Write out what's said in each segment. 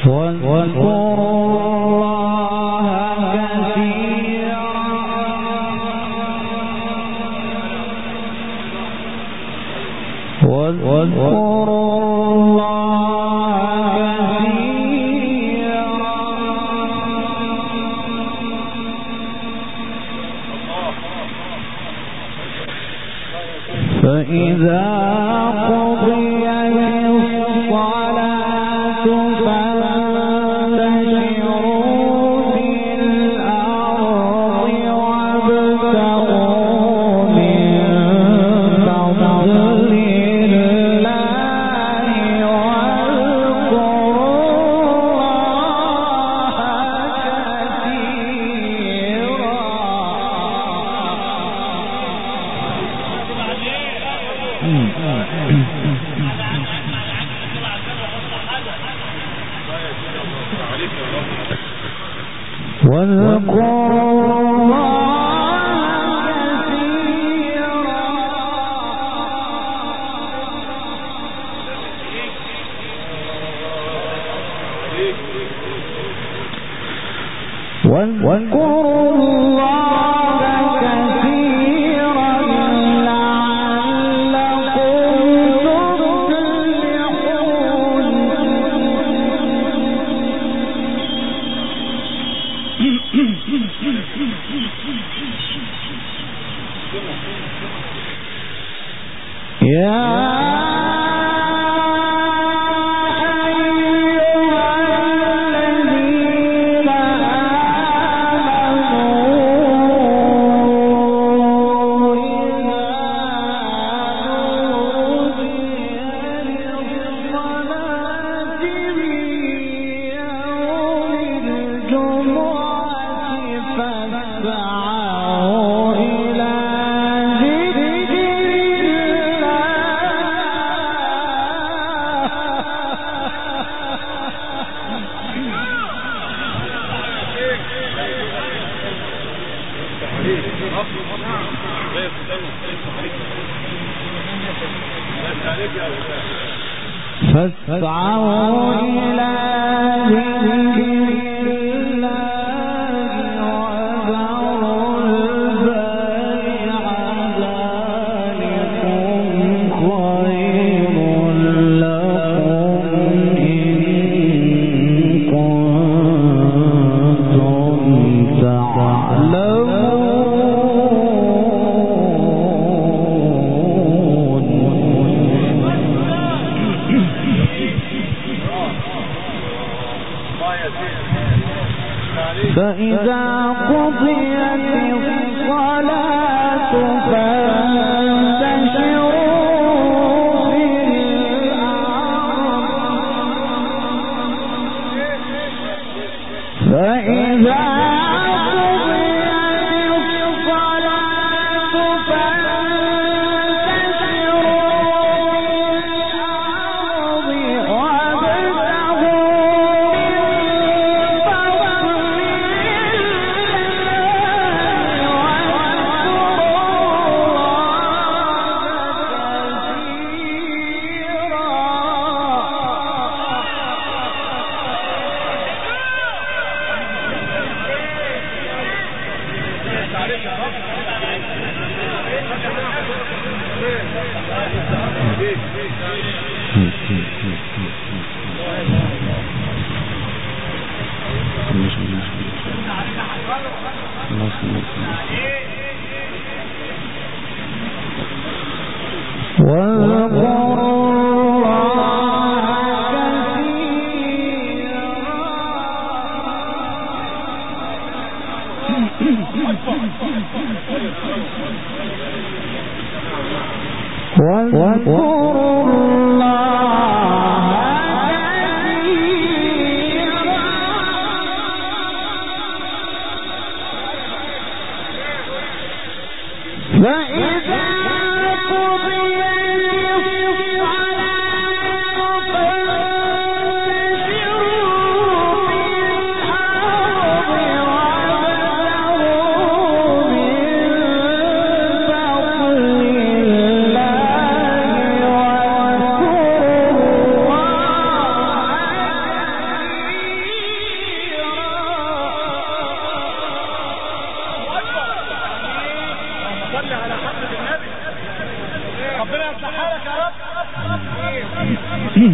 فإذا قضيت الصلاة فانتشروا في الأرض وابتغوا من فضل الله واذكروا الله كثيرا واذكروا الله كثيرا فاسعوا إلى ذكر الله وذروا البيع ذلكم خير لكم إن كنتم تعلمون. فإذا قضيت الصلاة فانتشروا في الأرض فإذا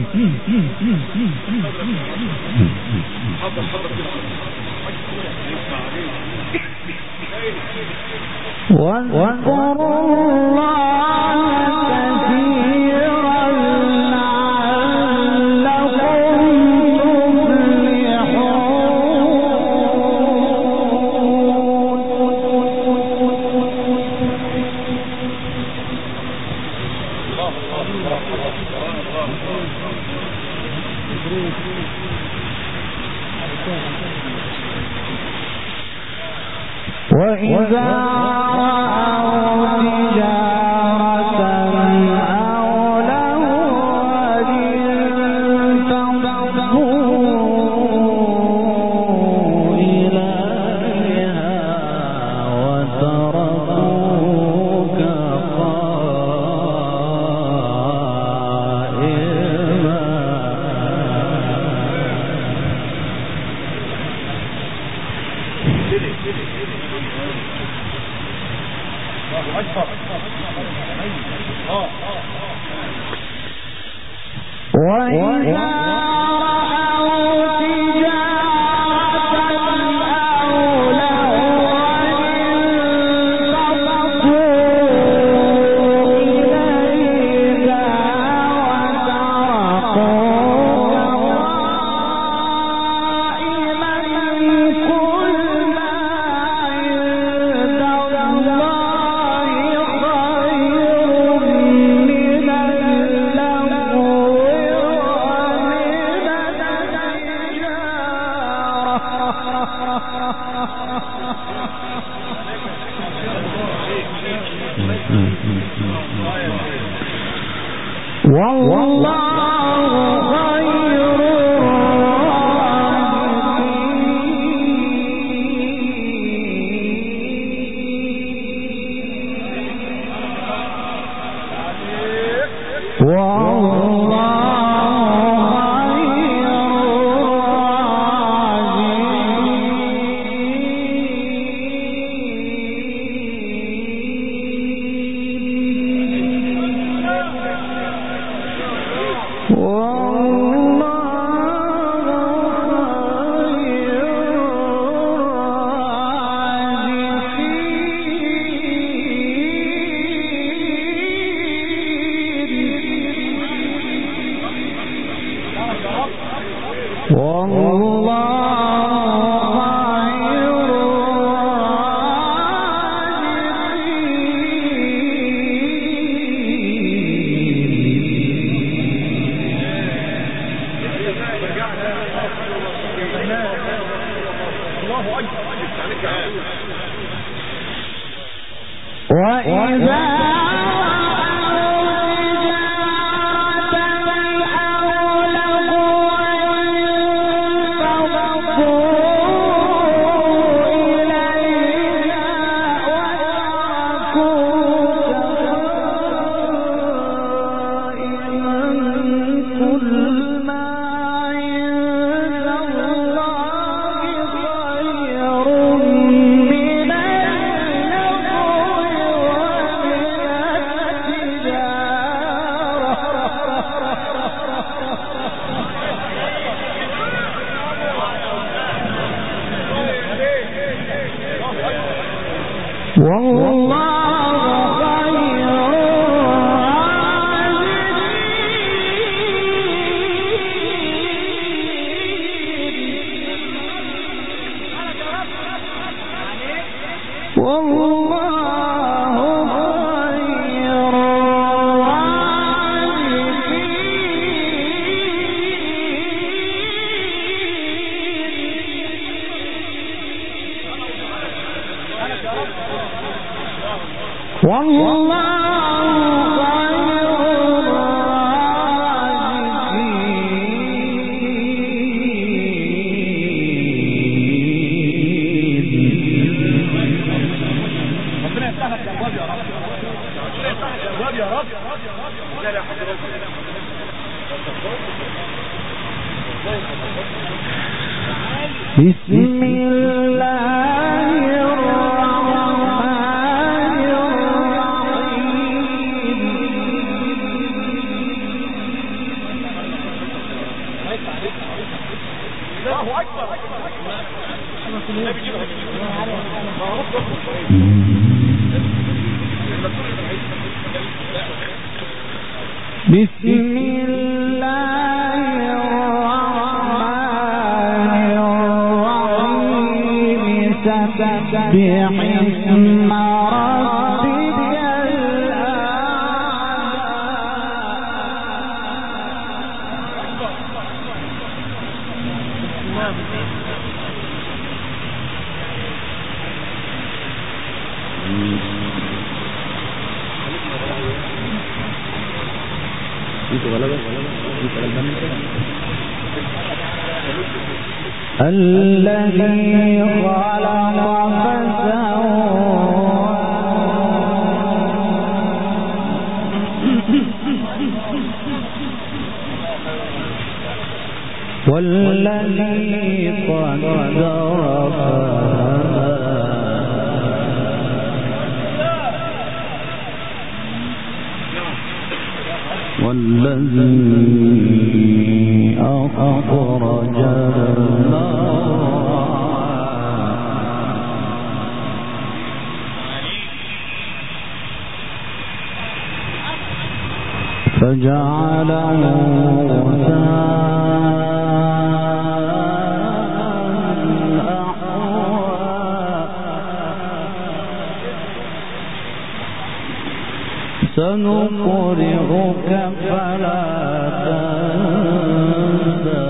بسم الله الرحمن الرحيم بسم الله الرحمن الرحيم سبح اسم ربك الذي خلق فسوى والذي قدر والذي أخرج فجعله سنقرئك فلا تنسى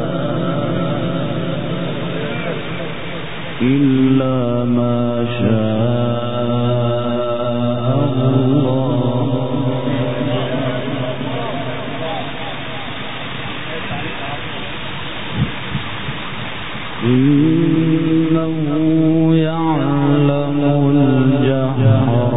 إلا ما شاء الله إنه يعلم الجهر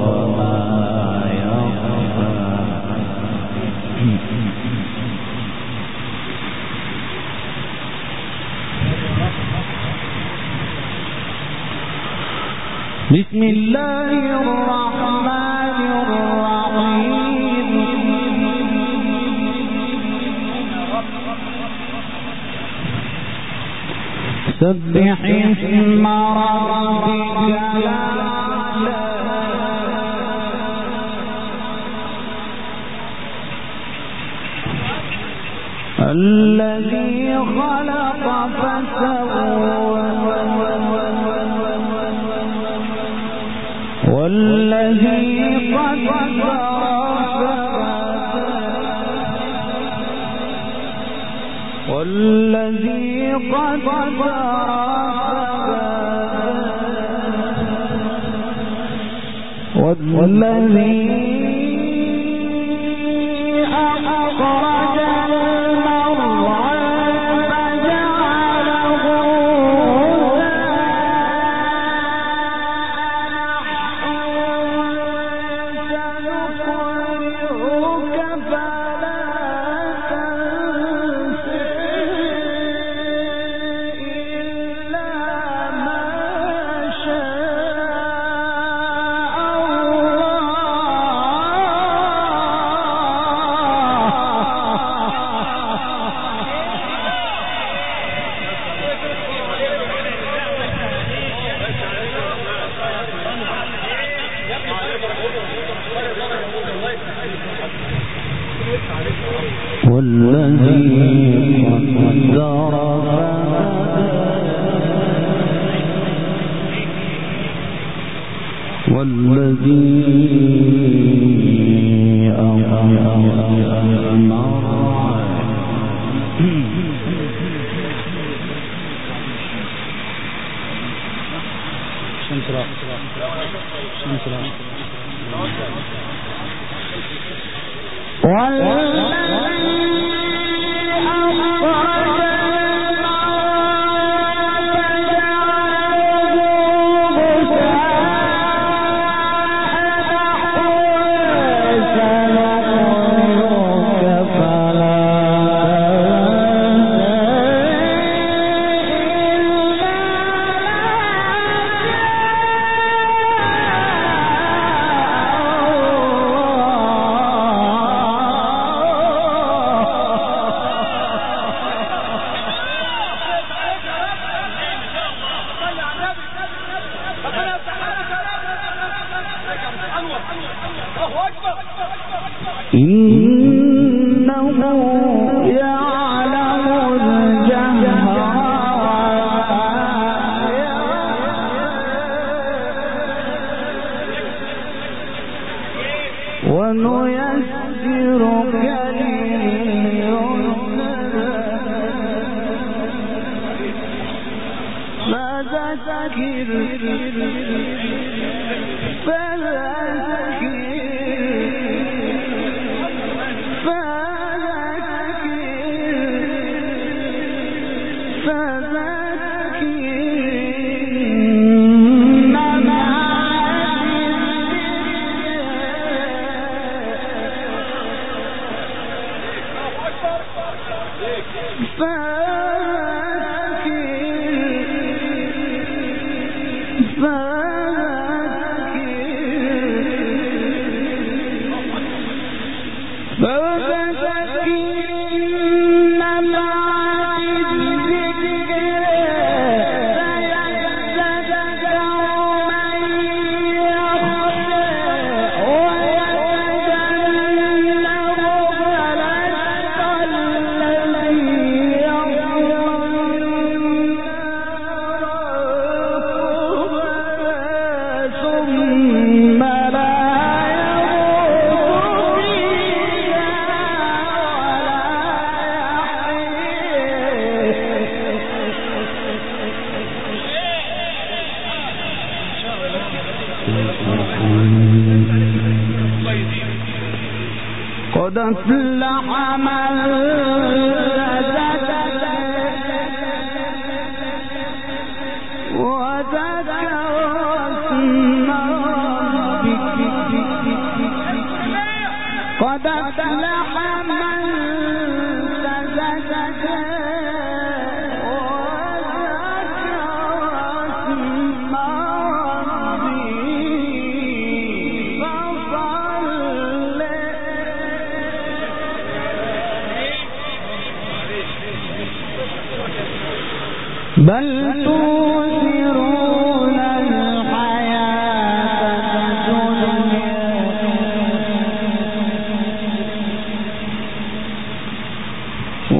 بسم الله الرحمن الرحيم سبح اسم ربك الأعلى الذي خلق فسوى والذي قدر والذي قدر والذي أخرج والذي قدر والذي قد أفلح من وذكر اسم ربك قد أفلح من تزكى بل تؤثرون الحياة الدنيا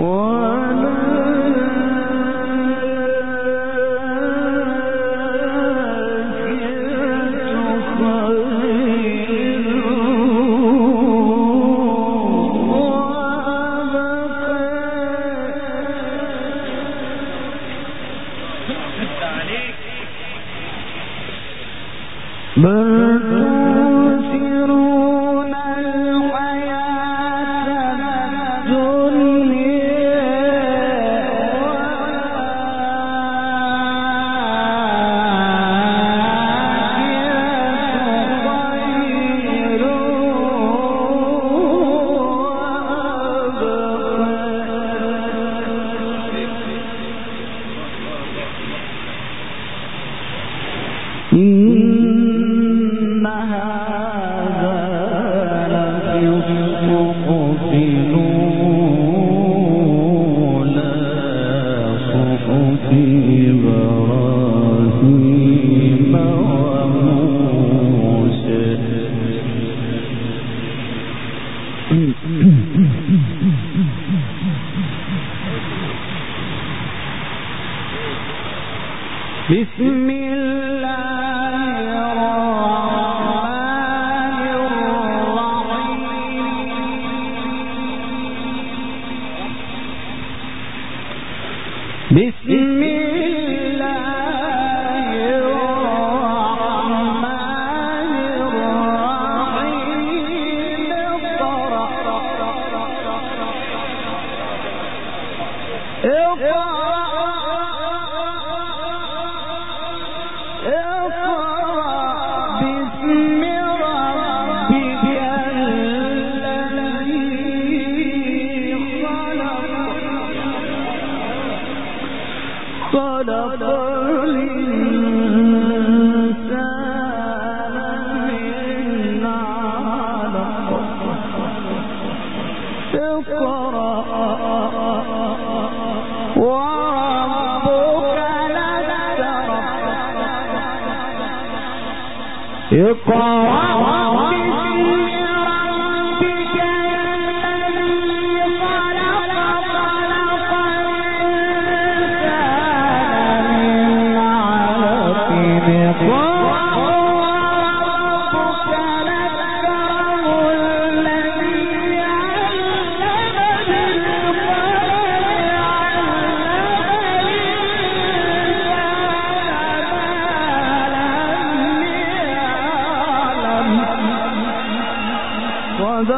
بسم الله الرحمن الرحيم بسم الله الرحمن الرحيم اقرأ باسم ربك الذي خلق الإنسان من علق اقرأ وربك الأكرم اقرأ باسم ربك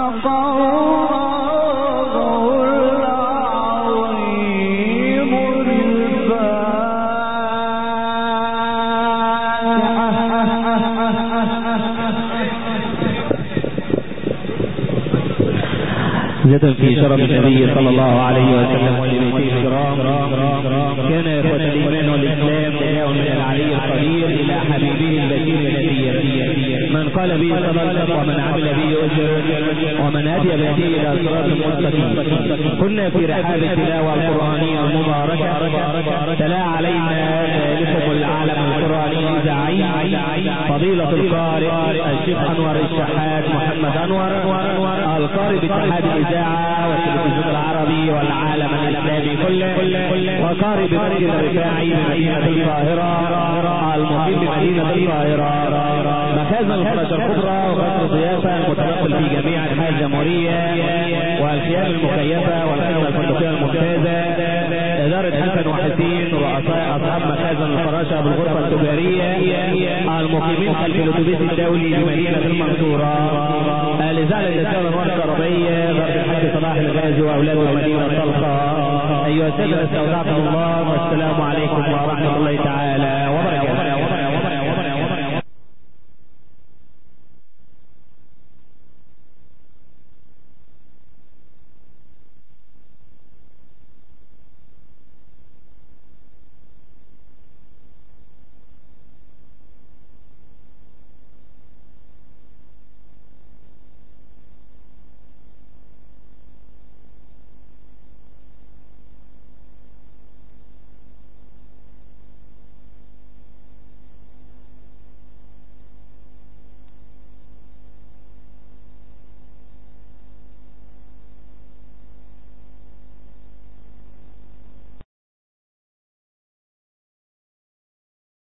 في شرف النبي صلى الله عليه وسلم ولبيته الكرام. كان يا اخوة الايمان والاسلام نداء من العلي القدير الى حبيبه البشير النذير، من قال به صدق ومن عمل به اجر ومن هدي به الى صراط مستقيم. كنا في رحاب التلاوه القرانيه المباركه، تلا علينا ذلكم العالم القراني زعيم فضيله القارئ الشيخ انور الشحات محمد انور القارئ باتحاد الاذاعه والتلفزيون العربي والعالم الاسلامي كله، وقارئ بمسجد الرفاعي بمدينه القاهره، المقيم بمدينه القاهره، مخازن الفراشة الكبرى وغسل الضيافه المتنقل في جميع انحاء الجمهوريه، والخيام المكيفه والخدمه الفندقيه الممتازه، اداره حسن وحسين رؤساء اصحاب مخازن الفراشه بالغرفه التجاريه، المقيمين خلف الاتوبيس الدولي بمدينه المنصوره، الاذاعه الاسلاميه الانوار الكهربائيه ضرب الحاج صلاح الغازي واولاده المدينه الطلقه. ايها الساده استودعكم الله والسلام عليكم ورحمه الله تعالى وبركاته.